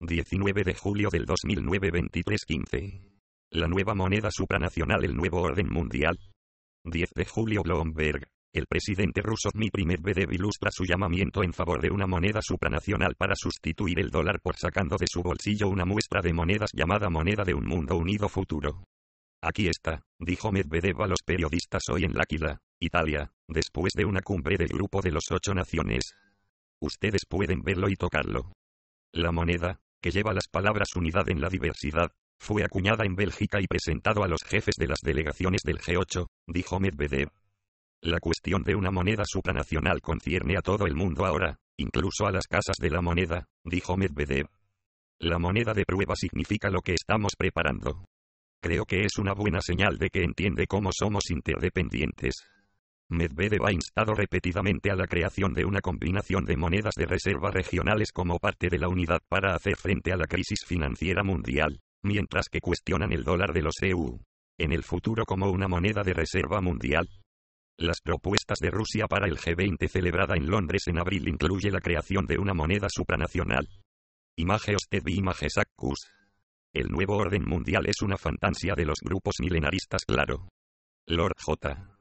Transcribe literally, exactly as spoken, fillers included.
diecinueve de julio del dos mil nueve, veintitrés quince. La nueva moneda supranacional, el nuevo orden mundial. diez de julio, Bloomberg. El presidente ruso Dmitry Medvedev ilustra su llamamiento en favor de una moneda supranacional para sustituir el dólar por sacando de su bolsillo una muestra de monedas llamada moneda de un mundo unido futuro. Aquí está, dijo Medvedev a los periodistas hoy en L'Aquila, Italia, después de una cumbre del Grupo de los Ocho Naciones. Ustedes pueden verlo y tocarlo. La moneda, que lleva las palabras unidad en la diversidad, fue acuñada en Bélgica y presentado a los jefes de las delegaciones del G ocho, dijo Medvedev. La cuestión de una moneda supranacional concierne a todo el mundo ahora, incluso a las casas de la moneda, dijo Medvedev. La moneda de prueba significa lo que estamos preparando. Creo que es una buena señal de que entiende cómo somos interdependientes. Medvedev ha instado repetidamente a la creación de una combinación de monedas de reserva regionales como parte de la unidad para hacer frente a la crisis financiera mundial, mientras que cuestionan el dólar de los E U en el futuro como una moneda de reserva mundial. Las propuestas de Rusia para el G veinte celebrada en Londres en abril incluye la creación de una moneda supranacional. Image Hosted by Image Saccus. El nuevo orden mundial es una fantasía de los grupos milenaristas, claro. Lord J.